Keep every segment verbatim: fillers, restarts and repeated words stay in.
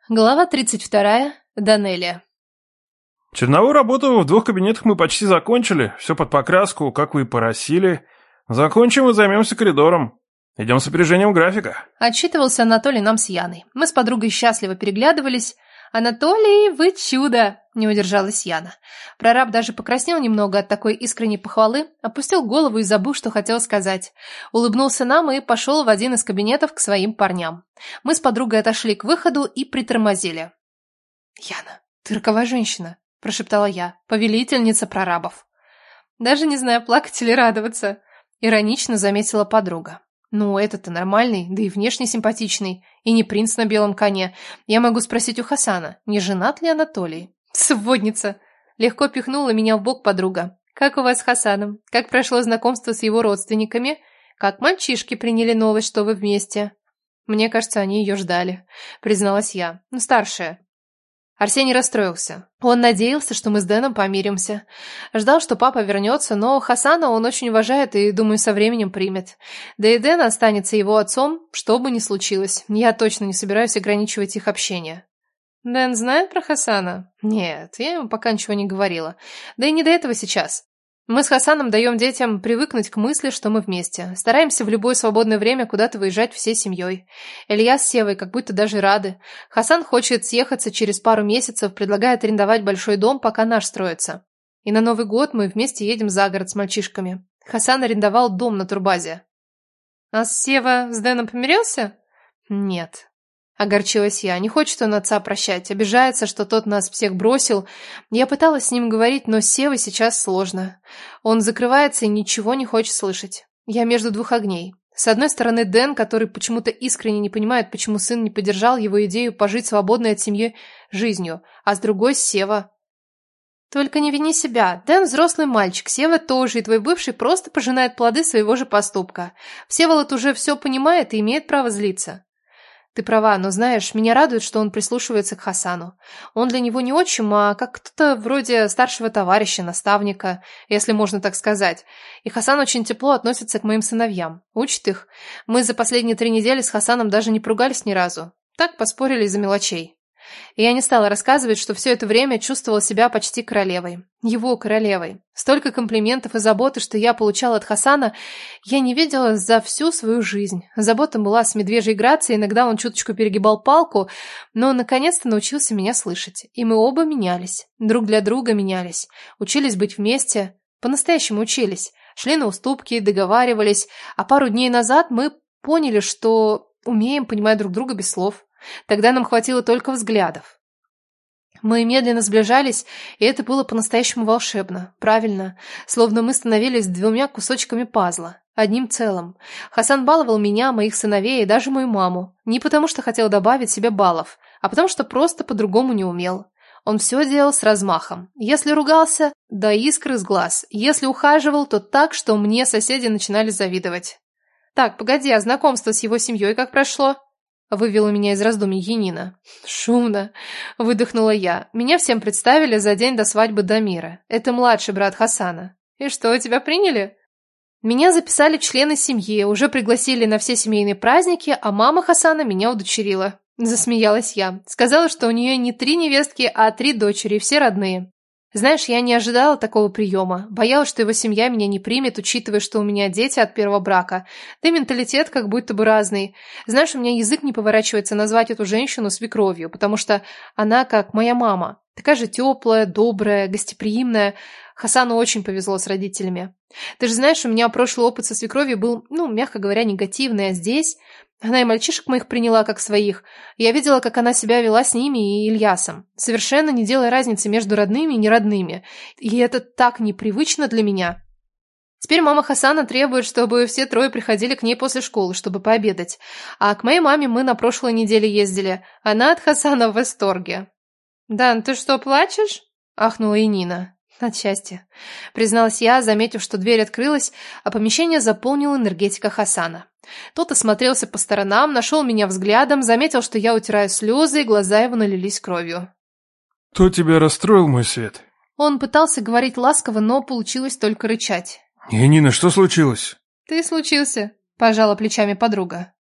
Глава тридцать вторая. Данелия. Черновую работу в двух кабинетах мы почти закончили. Все под покраску, как вы и просили. Закончим и займемся коридором. Идем с опережением графика. Отчитывался Анатолий нам с Яной. Мы с подругой счастливо переглядывались. «Анатолий, вы чудо!» — не удержалась Яна. Прораб даже покраснел немного от такой искренней похвалы, опустил голову и забыл, что хотел сказать. Улыбнулся нам и пошел в один из кабинетов к своим парням. Мы с подругой отошли к выходу и притормозили. «Яна, ты роковая женщина!» — прошептала я, повелительница прорабов. «Даже не знаю, плакать или радоваться», — иронично заметила подруга. «Ну, этот-то нормальный, да и внешне симпатичный, и не принц на белом коне. Я могу спросить у Хасана, не женат ли Анатолий?» «Сводница!» — легко пихнула меня в бок подруга. «Как у вас с Хасаном? Как прошло знакомство с его родственниками? Как мальчишки приняли новость, что вы вместе?» «Мне кажется, они ее ждали», — призналась я. «Ну, старшая». Арсений расстроился. Он надеялся, что мы с Дэном помиримся. Ждал, что папа вернется, но Хасана он очень уважает и, думаю, со временем примет. Да и Дэн останется его отцом, что бы ни случилось. Я точно не собираюсь ограничивать их общение. Дэн знает про Хасана? Нет, я ему пока ничего не говорила. Да и не до этого сейчас. Мы с Хасаном даем детям привыкнуть к мысли, что мы вместе. Стараемся в любое свободное время куда-то выезжать всей семьей. Илья с Севой как будто даже рады. Хасан хочет съехаться через пару месяцев, предлагает арендовать большой дом, пока наш строится. И на Новый год мы вместе едем за город с мальчишками. Хасан арендовал дом на турбазе. А Сева с Дэном помирился? Нет. Огорчилась я. Не хочет он отца прощать. Обижается, что тот нас всех бросил. Я пыталась с ним говорить, но с Севой сейчас сложно. Он закрывается и ничего не хочет слышать. Я между двух огней. С одной стороны Дэн, который почему-то искренне не понимает, почему сын не поддержал его идею пожить свободной от семьи жизнью, а с другой Сева. Только не вини себя. Дэн взрослый мальчик, Сева тоже, и твой бывший просто пожинает плоды своего же поступка. Всеволод уже все понимает и имеет право злиться. Ты права, но знаешь, меня радует, что он прислушивается к Хасану. Он для него не отчим, а как кто-то вроде старшего товарища, наставника, если можно так сказать. И Хасан очень тепло относится к моим сыновьям, учит их. Мы за последние три недели с Хасаном даже не поругались ни разу. Так поспорили из-за мелочей. И я не стала рассказывать, что все это время чувствовала себя почти королевой. Его королевой. Столько комплиментов и заботы, что я получала от Хасана, я не видела за всю свою жизнь. Забота была с медвежьей грацией, иногда он чуточку перегибал палку, но наконец-то научился меня слышать. И мы оба менялись. Друг для друга менялись. Учились быть вместе. По-настоящему учились. Шли на уступки, договаривались. А пару дней назад мы поняли, что умеем понимать друг друга без слов. Тогда нам хватило только взглядов. Мы медленно сближались, и это было по-настоящему волшебно, правильно, словно мы становились двумя кусочками пазла, одним целым. Хасан баловал меня, моих сыновей и даже мою маму, не потому что хотел добавить себе баллов, а потому что просто по-другому не умел. Он все делал с размахом. Если ругался, до искр из глаз. Если ухаживал, то так, что мне соседи начинали завидовать. Так, погоди, а знакомство с его семьей как прошло? Вывела меня из раздумий Янина. Шумно. Выдохнула я. Меня всем представили за день до свадьбы Дамира. Это младший брат Хасана. И что, тебя приняли? Меня записали в члены семьи, уже пригласили на все семейные праздники, а мама Хасана меня удочерила. Засмеялась я. Сказала, что у нее не три невестки, а три дочери, все родные. Знаешь, я не ожидала такого приема. Боялась, что его семья меня не примет, учитывая, что у меня дети от первого брака. Да и менталитет как будто бы разный. Знаешь, у меня язык не поворачивается назвать эту женщину свекровью, потому что она как моя мама. Такая же теплая, добрая, гостеприимная. Хасану очень повезло с родителями. Ты же знаешь, у меня прошлый опыт со свекровью был, ну, мягко говоря, негативный, а здесь... Она и мальчишек моих приняла как своих. Я видела, как она себя вела с ними и Ильясом, совершенно не делая разницы между родными и неродными. И это так непривычно для меня. Теперь мама Хасана требует, чтобы все трое приходили к ней после школы, чтобы пообедать. А к моей маме мы на прошлой неделе ездили. Она от Хасана в восторге. «Дан, ты что, плачешь?» – ахнула и Нина. От счастья, призналась я, заметив, что дверь открылась, а помещение заполнила энергетика Хасана. Тот осмотрелся по сторонам, нашел меня взглядом, заметил, что я утираю слезы, и глаза его налились кровью. «Кто тебя расстроил, мой свет?» Он пытался говорить ласково, но получилось только рычать. «Янина, что случилось?» «Ты случился», – пожала плечами подруга.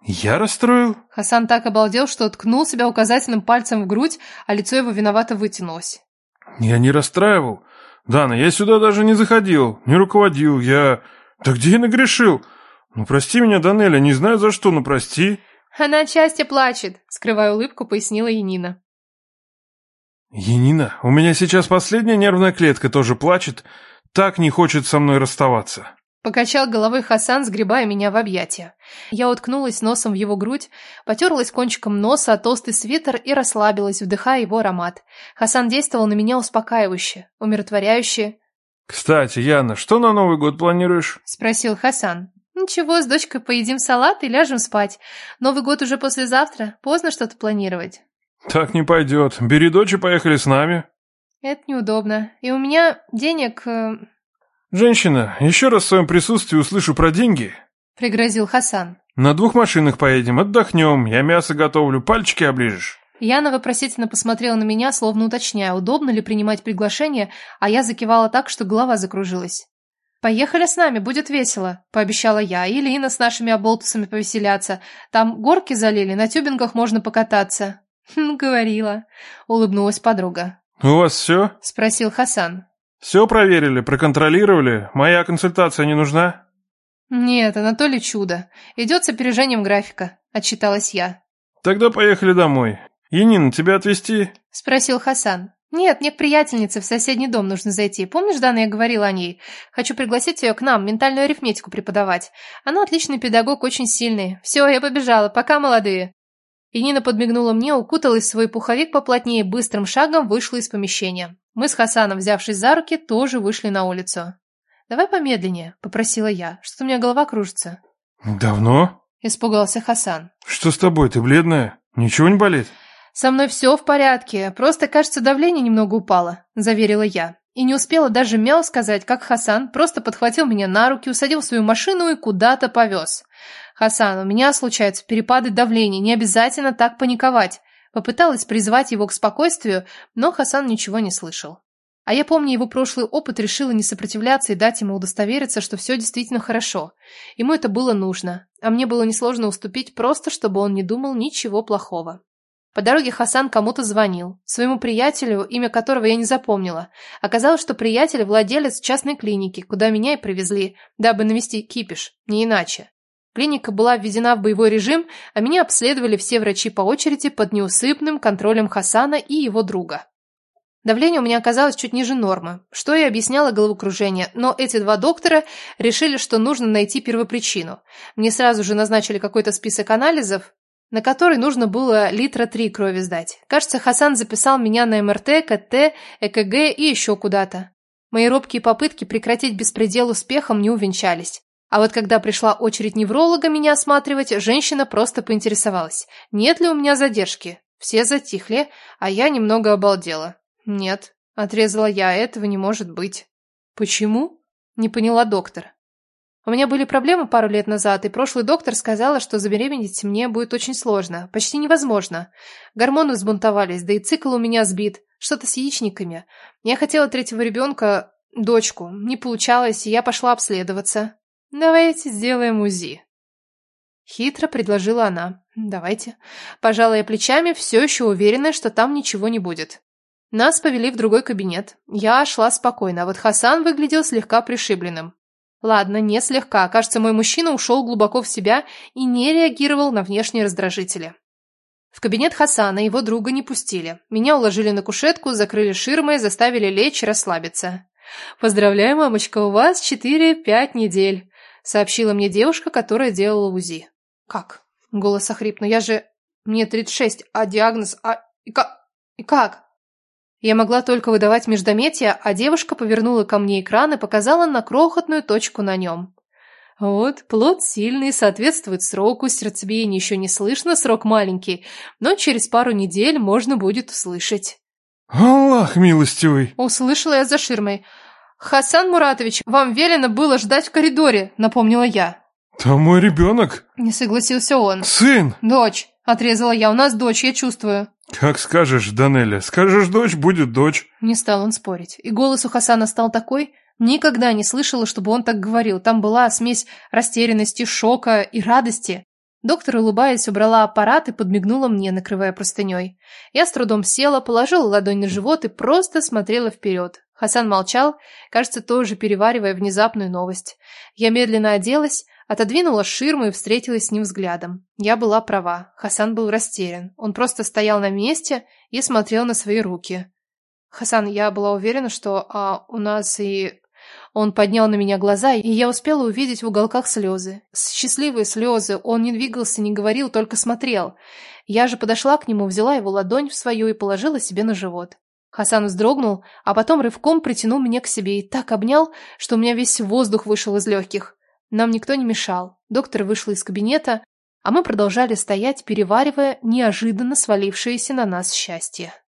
Я расстроил? Хасан так обалдел, что ткнул себя указательным пальцем в грудь, а лицо его виновато вытянулось. Я не расстраивал. Дана, я сюда даже не заходил, не руководил, я... Да где я нагрешил? Ну, прости меня, Данеля, не знаю за что, но прости. Она от счастья плачет, скрывая улыбку, пояснила Янина. Янина, у меня сейчас последняя нервная клетка тоже плачет, так не хочет со мной расставаться. Покачал головой Хасан, сгребая меня в объятия. Я уткнулась носом в его грудь, потерлась кончиком носа о толстый свитер и расслабилась, вдыхая его аромат. Хасан действовал на меня успокаивающе, умиротворяюще. «Кстати, Яна, что на Новый год планируешь?» — спросил Хасан. «Ничего, с дочкой поедим салат и ляжем спать. Новый год уже послезавтра, поздно что-то планировать». «Так не пойдет. Бери дочь и поехали с нами». «Это неудобно. И у меня денег...» э... «Женщина, еще раз в своем присутствии услышу про деньги», — пригрозил Хасан. «На двух машинах поедем, отдохнем, я мясо готовлю, пальчики оближешь». Яна вопросительно посмотрела на меня, словно уточняя, удобно ли принимать приглашение, а я закивала так, что голова закружилась. «Поехали с нами, будет весело», — пообещала я, и Лина с нашими оболтусами повеселятся. Там горки залили, на тюбингах можно покататься. «Хм, говорила», — улыбнулась подруга. «У вас все?» — спросил Хасан. «Все проверили, проконтролировали? Моя консультация не нужна?» «Нет, Анатолий чудо. Идет с опережением графика», — отчиталась я. «Тогда поехали домой. Янина, тебя отвезти?» — спросил Хасан. «Нет, мне к приятельнице в соседний дом нужно зайти. Помнишь, Дана, я говорила о ней? Хочу пригласить ее к нам, ментальную арифметику преподавать. Она отличный педагог, очень сильный. Все, я побежала. Пока, молодые». И Нина подмигнула мне, укуталась в свой пуховик поплотнее и быстрым шагом вышла из помещения. Мы с Хасаном, взявшись за руки, тоже вышли на улицу. «Давай помедленнее», — попросила я. «Что-то у меня голова кружится». «Давно?» — испугался Хасан. «Что с тобой? Ты бледная? Ничего не болит?» «Со мной все в порядке, просто, кажется, давление немного упало», — заверила я. И не успела даже мяу сказать, как Хасан просто подхватил меня на руки, усадил в свою машину и куда-то повез. «Хасан, у меня случаются перепады давления, не обязательно так паниковать». Попыталась призвать его к спокойствию, но Хасан ничего не слышал. А я, помня его прошлый опыт, решила не сопротивляться и дать ему удостовериться, что все действительно хорошо. Ему это было нужно, а мне было несложно уступить, просто чтобы он не думал ничего плохого. По дороге Хасан кому-то звонил, своему приятелю, имя которого я не запомнила. Оказалось, что приятель – владелец частной клиники, куда меня и привезли, дабы навести кипиш, не иначе. Клиника была введена в боевой режим, а меня обследовали все врачи по очереди под неусыпным контролем Хасана и его друга. Давление у меня оказалось чуть ниже нормы, что и объясняло головокружение, но эти два доктора решили, что нужно найти первопричину. Мне сразу же назначили какой-то список анализов, на который нужно было литра три крови сдать. Кажется, Хасан записал меня на эм эр тэ, ка тэ, э ка гэ и еще куда-то. Мои робкие попытки прекратить беспредел успехом не увенчались. А вот когда пришла очередь невролога меня осматривать, женщина просто поинтересовалась, нет ли у меня задержки. Все затихли, а я немного обалдела. «Нет», — отрезала я, — «этого не может быть». «Почему?» — не поняла доктор. У меня были проблемы пару лет назад, и прошлый доктор сказала, что забеременеть мне будет очень сложно, почти невозможно. Гормоны взбунтовались, да и цикл у меня сбит, что-то с яичниками. Я хотела третьего ребенка, дочку, не получалось, и я пошла обследоваться. «Давайте сделаем УЗИ». Хитро предложила она. «Давайте». Пожала я плечами, все еще уверенная, что там ничего не будет. Нас повели в другой кабинет. Я шла спокойно, а вот Хасан выглядел слегка пришибленным. Ладно, не слегка. Кажется, мой мужчина ушел глубоко в себя и не реагировал на внешние раздражители. В кабинет Хасана его друга не пустили. Меня уложили на кушетку, закрыли ширмой, заставили лечь и расслабиться. «Поздравляю, мамочка, у вас четыре-пять недель», — сообщила мне девушка, которая делала УЗИ. «Как?» — голос охрип. «Но я же... Мне тридцать шесть, а диагноз... А... И как? И как?» Я могла только выдавать междометия, а девушка повернула ко мне экран и показала на крохотную точку на нем. Вот, плод сильный, соответствует сроку, сердцебиение еще не слышно, срок маленький, но через пару недель можно будет услышать. «Аллах милостивый!» Услышала я за ширмой. «Хасан Муратович, вам велено было ждать в коридоре», — напомнила я. «Там мой ребенок!» — не согласился он. «Сын!» «Дочь!» — отрезала я. «У нас дочь, я чувствую». «Как скажешь, Данеля. Скажешь дочь, будет дочь». Не стал он спорить. И голос у Хасана стал такой... Никогда не слышала, чтобы он так говорил. Там была смесь растерянности, шока и радости. Доктор, улыбаясь, убрала аппарат и подмигнула мне, накрывая простыней. Я с трудом села, положила ладонь на живот и просто смотрела вперед. Хасан молчал, кажется, тоже переваривая внезапную новость. Я медленно оделась, отодвинула ширму и встретилась с ним взглядом. Я была права, Хасан был растерян. Он просто стоял на месте и смотрел на свои руки. «Хасан, я была уверена, что а, у нас и...» Он поднял на меня глаза, и я успела увидеть в уголках слезы. Счастливые слезы, он не двигался, не говорил, только смотрел. Я же подошла к нему, взяла его ладонь в свою и положила себе на живот. Хасан вздрогнул, а потом рывком притянул меня к себе и так обнял, что у меня весь воздух вышел из легких. Нам никто не мешал. Доктор вышла из кабинета, а мы продолжали стоять, переваривая неожиданно свалившееся на нас счастье.